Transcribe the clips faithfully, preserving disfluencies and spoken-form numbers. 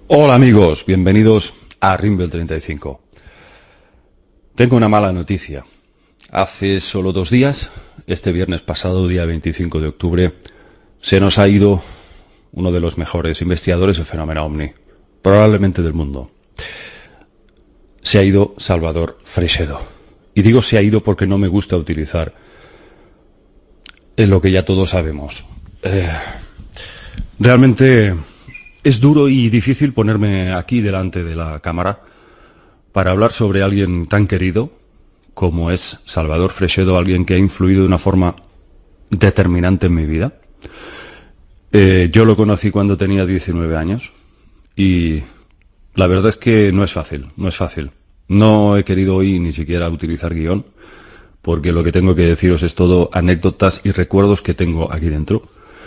Hola amigos, bienvenidos a Rimbel treinta y cinco. Tengo una mala noticia. Hace solo dos días, este viernes pasado, día veinticinco de octubre, se nos ha ido uno de los mejores investigadores del fenómeno OVNI, probablemente del mundo. Se ha ido Salvador Freixedo. Y digo se ha ido porque no me gusta utilizar lo que ya todos sabemos. Eh, realmente es duro y difícil ponerme aquí delante de la cámara para hablar sobre alguien tan querido como es Salvador Freixedo, alguien que ha influido de una forma determinante en mi vida. Eh, yo lo conocí cuando tenía diecinueve años y la verdad es que no es fácil, no es fácil. No he querido hoy ni siquiera utilizar guión, porque lo que tengo que deciros es todo anécdotas y recuerdos que tengo aquí dentro.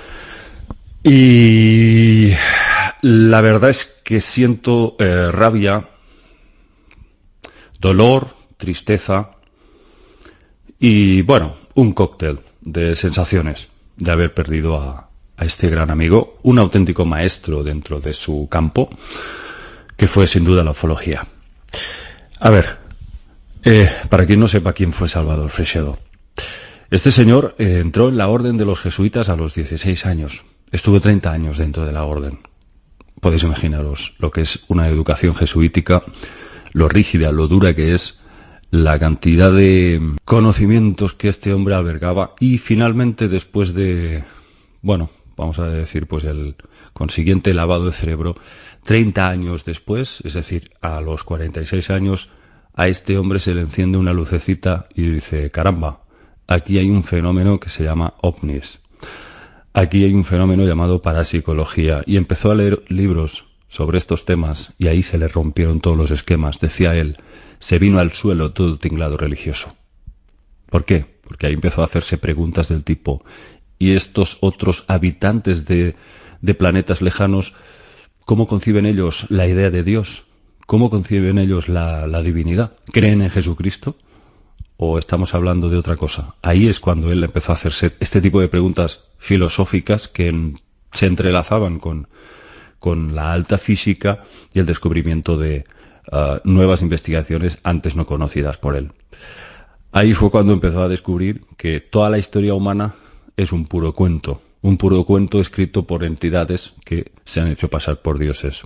Y la verdad es que siento eh, rabia, dolor, tristeza y, bueno, un cóctel de sensaciones de haber perdido a, a este gran amigo, un auténtico maestro dentro de su campo, que fue sin duda la ufología. A ver, eh, para quien no sepa quién fue Salvador Freixedo, este señor eh, entró en la orden de los jesuitas a los dieciséis años. Estuvo treinta años dentro de la orden. Podéis imaginaros lo que es una educación jesuítica, lo rígida, lo dura que es, la cantidad de conocimientos que este hombre albergaba y finalmente después de, bueno, vamos a decir pues el consiguiente lavado de cerebro, treinta años después, es decir, a los cuarenta y seis años, a este hombre se le enciende una lucecita y dice, caramba, aquí hay un fenómeno que se llama ovnis. Aquí hay un fenómeno llamado parapsicología. Y empezó a leer libros sobre estos temas y ahí se le rompieron todos los esquemas. Decía él, se vino al suelo todo tinglado religioso. ¿Por qué? Porque ahí empezó a hacerse preguntas del tipo, ¿y estos otros habitantes de, de planetas lejanos, cómo conciben ellos la idea de Dios? ¿Cómo conciben ellos la, la divinidad? ¿Creen en Jesucristo? ¿O estamos hablando de otra cosa? Ahí es cuando él empezó a hacerse este tipo de preguntas filosóficas que en, se entrelazaban con, con la alta física y el descubrimiento de uh, nuevas investigaciones antes no conocidas por él. Ahí fue cuando empezó a descubrir que toda la historia humana es un puro cuento, un puro cuento escrito por entidades que se han hecho pasar por dioses.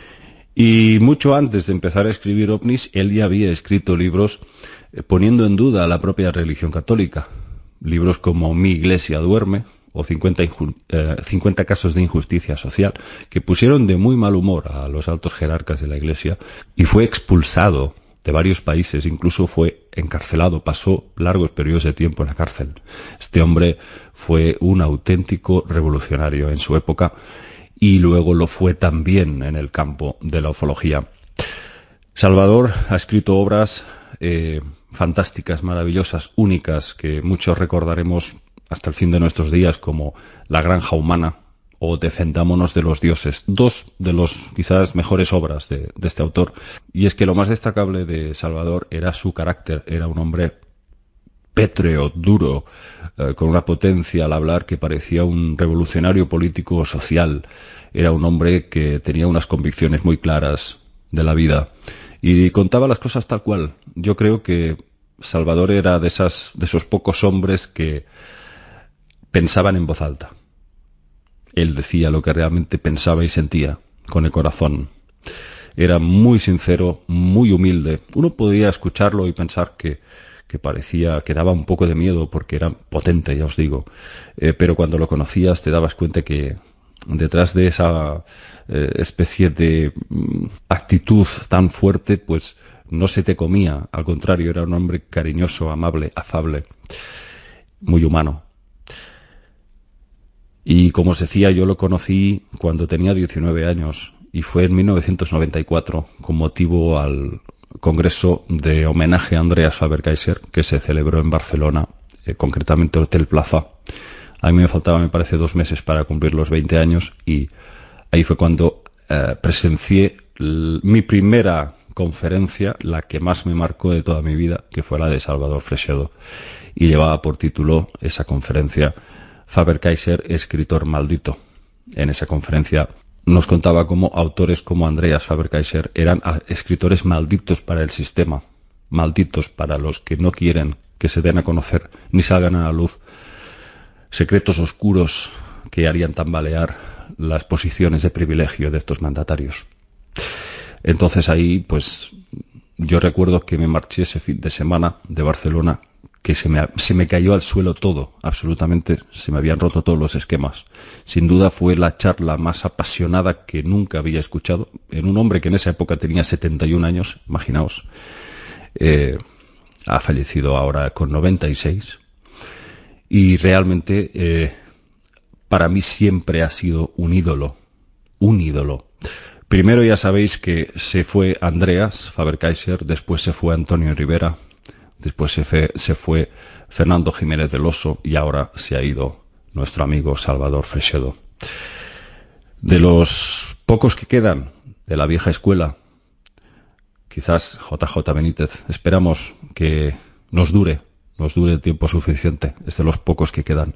Y mucho antes de empezar a escribir ovnis, él ya había escrito libros eh, poniendo en duda a la propia religión católica. Libros como Mi Iglesia duerme o cincuenta, eh, cincuenta casos de injusticia social, que pusieron de muy mal humor a los altos jerarcas de la Iglesia y fue expulsado de varios países, incluso fue encarcelado, pasó largos periodos de tiempo en la cárcel. Este hombre fue un auténtico revolucionario en su época y luego lo fue también en el campo de la ufología. Salvador ha escrito obras eh, fantásticas, maravillosas, únicas, que muchos recordaremos hasta el fin de nuestros días, como La Granja Humana o Defendámonos de los Dioses, dos de los quizás mejores obras de, de este autor. Y es que lo más destacable de Salvador era su carácter, era un hombre pétreo, duro, eh, con una potencia al hablar que parecía un revolucionario político o social. Era un hombre que tenía unas convicciones muy claras de la vida y contaba las cosas tal cual. Yo creo que Salvador era de esas, de esos pocos hombres que pensaban en voz alta. Él decía lo que realmente pensaba y sentía con el corazón. Era muy sincero, muy humilde. Uno podía escucharlo y pensar que que parecía que daba un poco de miedo porque era potente, ya os digo, eh, pero cuando lo conocías te dabas cuenta que detrás de esa eh, especie de mm, actitud tan fuerte, pues no se te comía, al contrario, era un hombre cariñoso, amable, afable, muy humano. Y como os decía, yo lo conocí cuando tenía diecinueve años y fue en mil novecientos noventa y cuatro con motivo al congreso de homenaje a Andreas Faber-Kaiser que se celebró en Barcelona, eh, concretamente Hotel Plaza. A mí me faltaban, me parece, dos meses para cumplir los veinte años y ahí fue cuando eh, presencié l- mi primera conferencia, la que más me marcó de toda mi vida, que fue la de Salvador Freixedo. Y llevaba por título esa conferencia Faber-Kaiser, escritor maldito. En esa conferencia nos contaba cómo autores como Andreas Faber-Kaiser eran escritores malditos para el sistema, malditos para los que no quieren que se den a conocer ni salgan a la luz secretos oscuros que harían tambalear las posiciones de privilegio de estos mandatarios. Entonces ahí, pues, yo recuerdo que me marché ese fin de semana de Barcelona, que se me, se me cayó al suelo todo, absolutamente, se me habían roto todos los esquemas. Sin duda fue la charla más apasionada que nunca había escuchado, en un hombre que en esa época tenía setenta y un años, imaginaos, eh, ha fallecido ahora con noventa y seis, y realmente eh, para mí siempre ha sido un ídolo, un ídolo. Primero ya sabéis que se fue Andreas Faber-Kaiser, después se fue Antonio Rivera, después se fue, se fue Fernando Jiménez del Oso y ahora se ha ido nuestro amigo Salvador Freixedo. De los pocos que quedan de la vieja escuela, quizás J J Benítez, esperamos que nos dure, nos dure el tiempo suficiente, es de los pocos que quedan.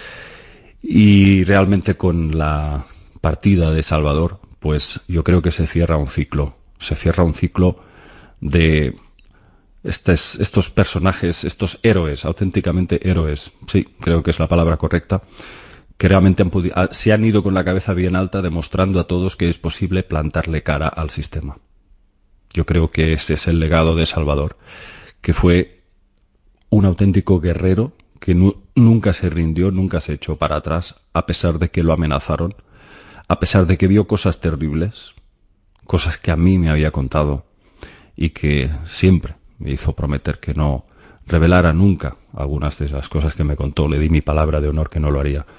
Y realmente con la partida de Salvador, pues yo creo que se cierra un ciclo, se cierra un ciclo de estos, estos personajes, estos héroes, auténticamente héroes, sí, creo que es la palabra correcta, que realmente han pudi- se han ido con la cabeza bien alta demostrando a todos que es posible plantarle cara al sistema. Yo creo que ese es el legado de Salvador, que fue un auténtico guerrero que nu- nunca se rindió, nunca se echó para atrás, a pesar de que lo amenazaron, a pesar de que vio cosas terribles, cosas que a mí me había contado y que siempre me hizo prometer que no revelara nunca algunas de esas cosas que me contó. Le di mi palabra de honor que no lo haría.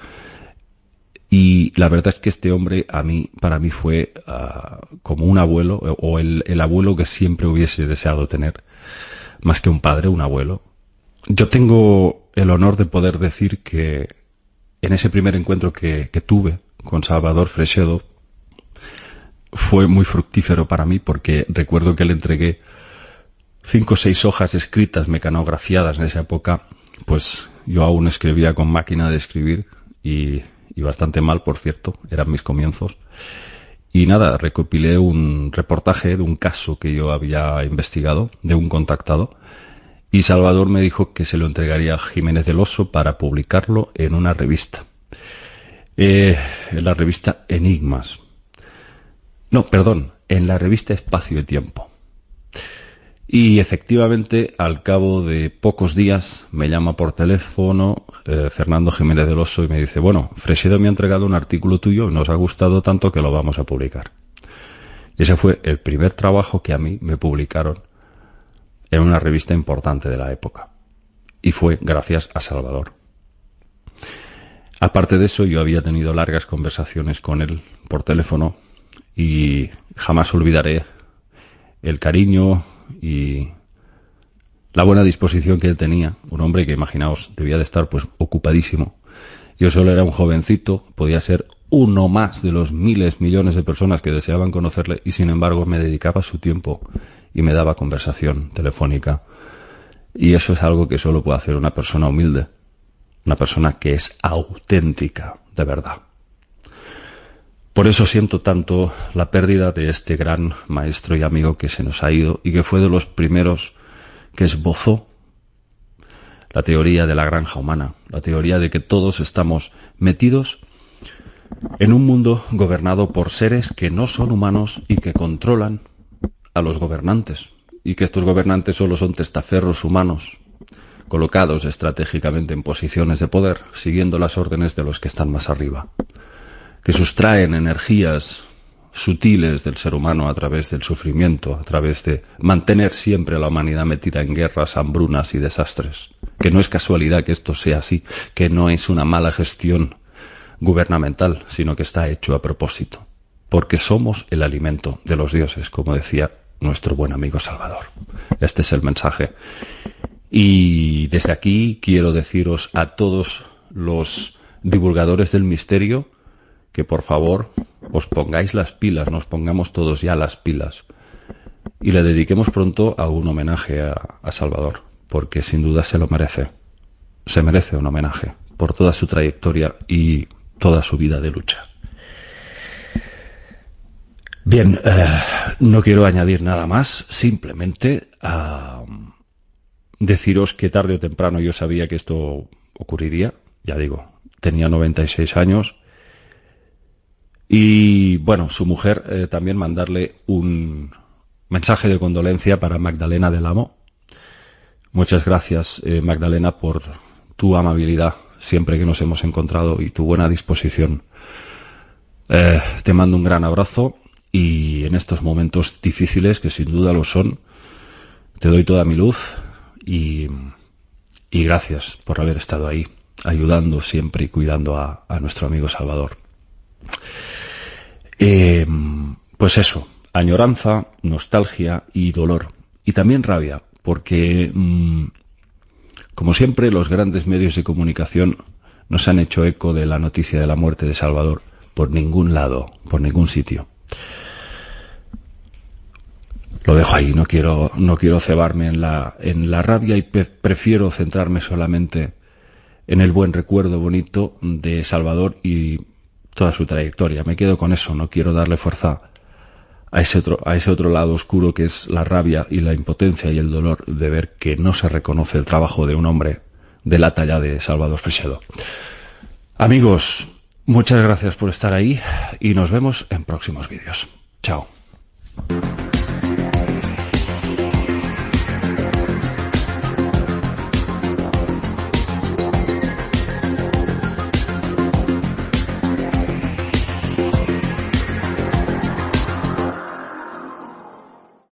Y la verdad es que este hombre a mí, para mí fue uh, como un abuelo, o el, el abuelo que siempre hubiese deseado tener, más que un padre, un abuelo. Yo tengo el honor de poder decir que en ese primer encuentro que, que tuve con Salvador Freixedo fue muy fructífero para mí, porque recuerdo que le entregué cinco o seis hojas escritas, mecanografiadas en esa época, pues yo aún escribía con máquina de escribir y, y bastante mal, por cierto, eran mis comienzos. Y nada, recopilé un reportaje de un caso que yo había investigado, de un contactado, y Salvador me dijo que se lo entregaría a Jiménez del Oso para publicarlo en una revista. Eh, en la revista Enigmas. No, perdón, en la revista Espacio y Tiempo. Y efectivamente, al cabo de pocos días, me llama por teléfono eh, Fernando Jiménez del Oso y me dice, bueno, Freixedo me ha entregado un artículo tuyo y nos ha gustado tanto que lo vamos a publicar. Y ese fue el primer trabajo que a mí me publicaron en una revista importante de la época. Y fue gracias a Salvador. Aparte de eso, yo había tenido largas conversaciones con él por teléfono y jamás olvidaré el cariño y la buena disposición que él tenía. Un hombre que, imaginaos, debía de estar pues ocupadísimo. Yo solo era un jovencito, podía ser uno más de los miles, millones de personas que deseaban conocerle y sin embargo me dedicaba su tiempo y me daba conversación telefónica. Y eso es algo que solo puede hacer una persona humilde, una persona que es auténtica, de verdad. Por eso siento tanto la pérdida de este gran maestro y amigo que se nos ha ido y que fue de los primeros que esbozó la teoría de la granja humana, la teoría de que todos estamos metidos en un mundo gobernado por seres que no son humanos y que controlan a los gobernantes, y que estos gobernantes solo son testaferros humanos colocados estratégicamente en posiciones de poder, siguiendo las órdenes de los que están más arriba, que sustraen energías sutiles del ser humano a través del sufrimiento, a través de mantener siempre a la humanidad metida en guerras, hambrunas y desastres. Que no es casualidad que esto sea así, que no es una mala gestión gubernamental, sino que está hecho a propósito, porque somos el alimento de los dioses, como decía nuestro buen amigo Salvador. Este es el mensaje. Y desde aquí quiero deciros a todos los divulgadores del misterio que por favor os pongáis las pilas, nos pongamos todos ya las pilas y le dediquemos pronto a un homenaje a, a Salvador, porque sin duda se lo merece. Se merece un homenaje por toda su trayectoria y toda su vida de lucha. Bien, eh, no quiero añadir nada más, simplemente uh, deciros que tarde o temprano yo sabía que esto ocurriría, ya digo, tenía noventa y seis años, y bueno, su mujer eh, también mandarle un mensaje de condolencia para Magdalena del Amo. Muchas gracias, eh, Magdalena, por tu amabilidad siempre que nos hemos encontrado y tu buena disposición. Eh, te mando un gran abrazo y en estos momentos difíciles, que sin duda lo son, te doy toda mi luz y, y gracias por haber estado ahí, ayudando siempre y cuidando a, a nuestro amigo Salvador. Eh, pues eso, añoranza, nostalgia y dolor, y también rabia, porque mmm, como siempre los grandes medios de comunicación no se han hecho eco de la noticia de la muerte de Salvador por ningún lado, por ningún sitio. Lo dejo ahí, no quiero, no quiero cebarme en la, en la rabia y pe- prefiero centrarme solamente en el buen recuerdo bonito de Salvador y toda su trayectoria. Me quedo con eso, no quiero darle fuerza a ese otro, a ese otro lado oscuro que es la rabia y la impotencia y el dolor de ver que no se reconoce el trabajo de un hombre de la talla de Salvador Freixedo. Amigos, muchas gracias por estar ahí y nos vemos en próximos vídeos. Chao.